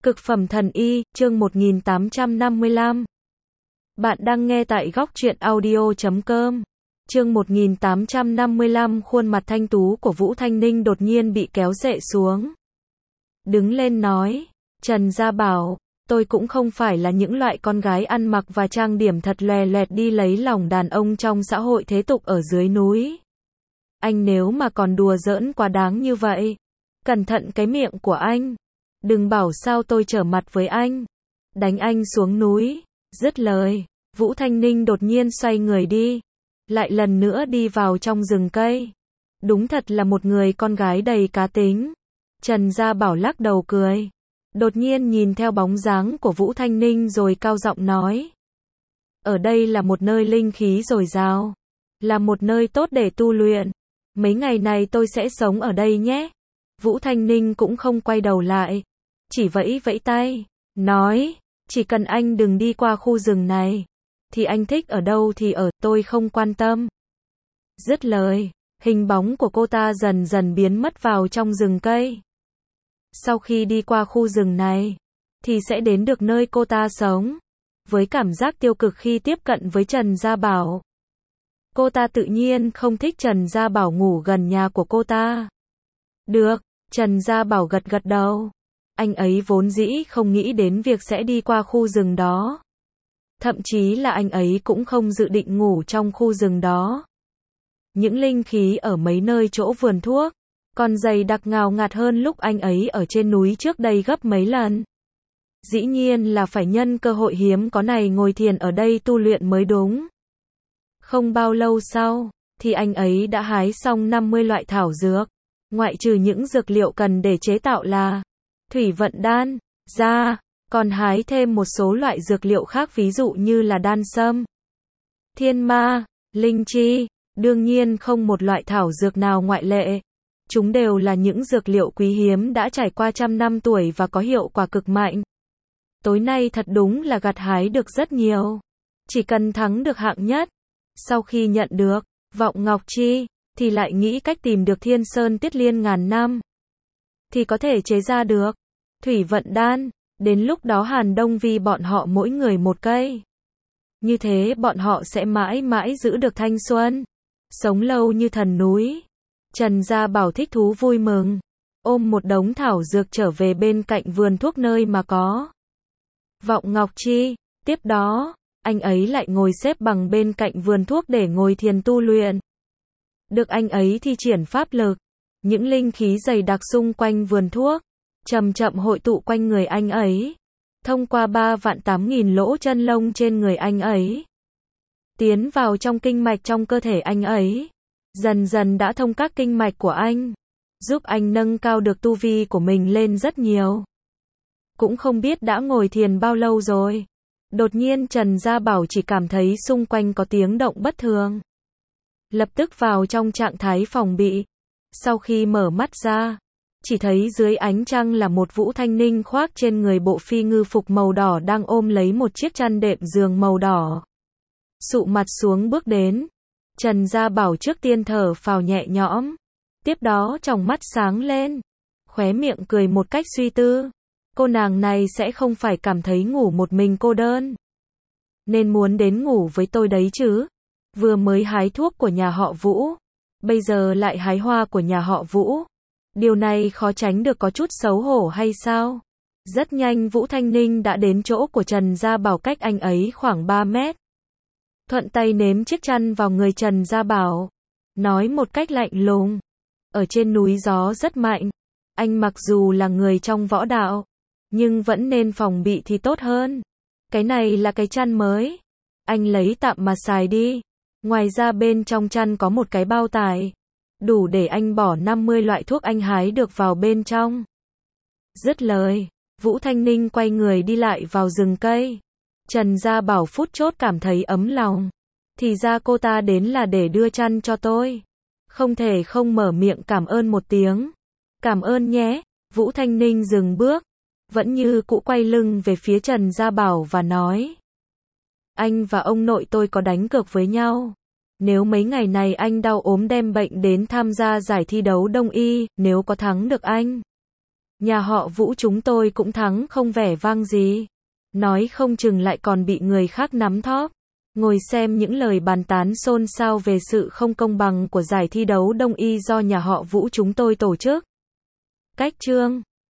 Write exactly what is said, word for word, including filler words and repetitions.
Cực phẩm thần y, chương một nghìn tám trăm năm mươi lăm. Bạn đang nghe tại góc truyện audio chấm com. Chương một nghìn tám trăm năm mươi lăm, khuôn mặt thanh tú của Vũ Thanh Ninh đột nhiên bị kéo rệ xuống. Đứng lên nói, Trần Gia Bảo, tôi cũng không phải là những loại con gái ăn mặc và trang điểm thật lòe loẹt đi lấy lòng đàn ông trong xã hội thế tục ở dưới núi. Anh nếu mà còn đùa giỡn quá đáng như vậy, cẩn thận cái miệng của anh. Đừng bảo sao tôi trở mặt với anh. Đánh anh xuống núi. Dứt lời, Vũ Thanh Ninh đột nhiên xoay người đi. Lại lần nữa đi vào trong rừng cây. Đúng thật là một người con gái đầy cá tính. Trần Gia Bảo lắc đầu cười. Đột nhiên nhìn theo bóng dáng của Vũ Thanh Ninh rồi cao giọng nói. Ở đây là một nơi linh khí dồi dào. Là một nơi tốt để tu luyện. Mấy ngày này tôi sẽ sống ở đây nhé. Vũ Thanh Ninh cũng không quay đầu lại. Chỉ vẫy vẫy tay, nói, chỉ cần anh đừng đi qua khu rừng này, thì anh thích ở đâu thì ở, tôi không quan tâm. Dứt lời, hình bóng của cô ta dần dần biến mất vào trong rừng cây. Sau khi đi qua khu rừng này, thì sẽ đến được nơi cô ta sống. Với cảm giác tiêu cực khi tiếp cận với Trần Gia Bảo, cô ta tự nhiên không thích Trần Gia Bảo ngủ gần nhà của cô ta. Được, Trần Gia Bảo gật gật đầu. Anh ấy vốn dĩ không nghĩ đến việc sẽ đi qua khu rừng đó. Thậm chí là anh ấy cũng không dự định ngủ trong khu rừng đó. Những linh khí ở mấy nơi chỗ vườn thuốc, còn dày đặc ngào ngạt hơn lúc anh ấy ở trên núi trước đây gấp mấy lần. Dĩ nhiên là phải nhân cơ hội hiếm có này ngồi thiền ở đây tu luyện mới đúng. Không bao lâu sau, thì anh ấy đã hái xong năm mươi loại thảo dược. Ngoại trừ những dược liệu cần để chế tạo là thủy vận đan ra, còn hái thêm một số loại dược liệu khác ví dụ như là đan sâm, thiên ma, linh chi, đương nhiên không một loại thảo dược nào ngoại lệ. Chúng đều là những dược liệu quý hiếm đã trải qua trăm năm tuổi và có hiệu quả cực mạnh. Tối nay thật đúng là gặt hái được rất nhiều. Chỉ cần thắng được hạng nhất. Sau khi nhận được vọng ngọc chi, thì lại nghĩ cách tìm được thiên sơn tiết liên ngàn năm. Thì có thể chế ra được thủy vận đan, đến lúc đó Hàn Đông Vi bọn họ mỗi người một cây. Như thế bọn họ sẽ mãi mãi giữ được thanh xuân, sống lâu như thần núi. Trần Gia Bảo thích thú vui mừng, ôm một đống thảo dược trở về bên cạnh vườn thuốc nơi mà có vọng ngọc chi. Tiếp đó, anh ấy lại ngồi xếp bằng bên cạnh vườn thuốc để ngồi thiền tu luyện. Được anh ấy thi triển pháp lực, những linh khí dày đặc xung quanh vườn thuốc chậm chậm hội tụ quanh người anh ấy, thông qua ba vạn tám nghìn lỗ chân lông trên người anh ấy, tiến vào trong kinh mạch trong cơ thể anh ấy, dần dần đã thông các kinh mạch của anh, giúp anh nâng cao được tu vi của mình lên rất nhiều. Cũng không biết đã ngồi thiền bao lâu rồi. Đột nhiên Trần Gia Bảo chỉ cảm thấy xung quanh có tiếng động bất thường. Lập tức vào trong trạng thái phòng bị. Sau khi mở mắt ra, chỉ thấy dưới ánh trăng là một Vũ Thanh Ninh khoác trên người bộ phi ngư phục màu đỏ đang ôm lấy một chiếc chăn đệm giường màu đỏ. Sụ mặt xuống bước đến. Trần Gia Bảo trước tiên thở phào nhẹ nhõm. Tiếp đó tròng mắt sáng lên. Khóe miệng cười một cách suy tư. Cô nàng này sẽ không phải cảm thấy ngủ một mình cô đơn. Nên muốn đến ngủ với tôi đấy chứ. Vừa mới hái thuốc của nhà họ Vũ. Bây giờ lại hái hoa của nhà họ Vũ. Điều này khó tránh được có chút xấu hổ hay sao? Rất nhanh Vũ Thanh Ninh đã đến chỗ của Trần Gia Bảo cách anh ấy khoảng ba mét. Thuận tay ném chiếc chăn vào người Trần Gia Bảo. Nói một cách lạnh lùng. Ở trên núi gió rất mạnh. Anh mặc dù là người trong võ đạo, nhưng vẫn nên phòng bị thì tốt hơn. Cái này là cái chăn mới. Anh lấy tạm mà xài đi. Ngoài ra bên trong chăn có một cái bao tải. Đủ để anh bỏ năm mươi loại thuốc anh hái được vào bên trong. Dứt lời, Vũ Thanh Ninh quay người đi lại vào rừng cây. Trần Gia Bảo phút chốt cảm thấy ấm lòng. Thì ra cô ta đến là để đưa chăn cho tôi. Không thể không mở miệng cảm ơn một tiếng. Cảm ơn nhé. Vũ Thanh Ninh dừng bước. Vẫn như cũ quay lưng về phía Trần Gia Bảo và nói. Anh và ông nội tôi có đánh cược với nhau. Nếu mấy ngày này anh đau ốm đem bệnh đến tham gia giải thi đấu đông y, nếu có thắng được anh, Nhà họ Vũ chúng tôi cũng thắng không vẻ vang gì. Nói không chừng lại còn bị người khác nắm thóp. Ngồi xem những lời bàn tán xôn xao về sự không công bằng của giải thi đấu đông y do nhà họ Vũ chúng tôi tổ chức. Cách chương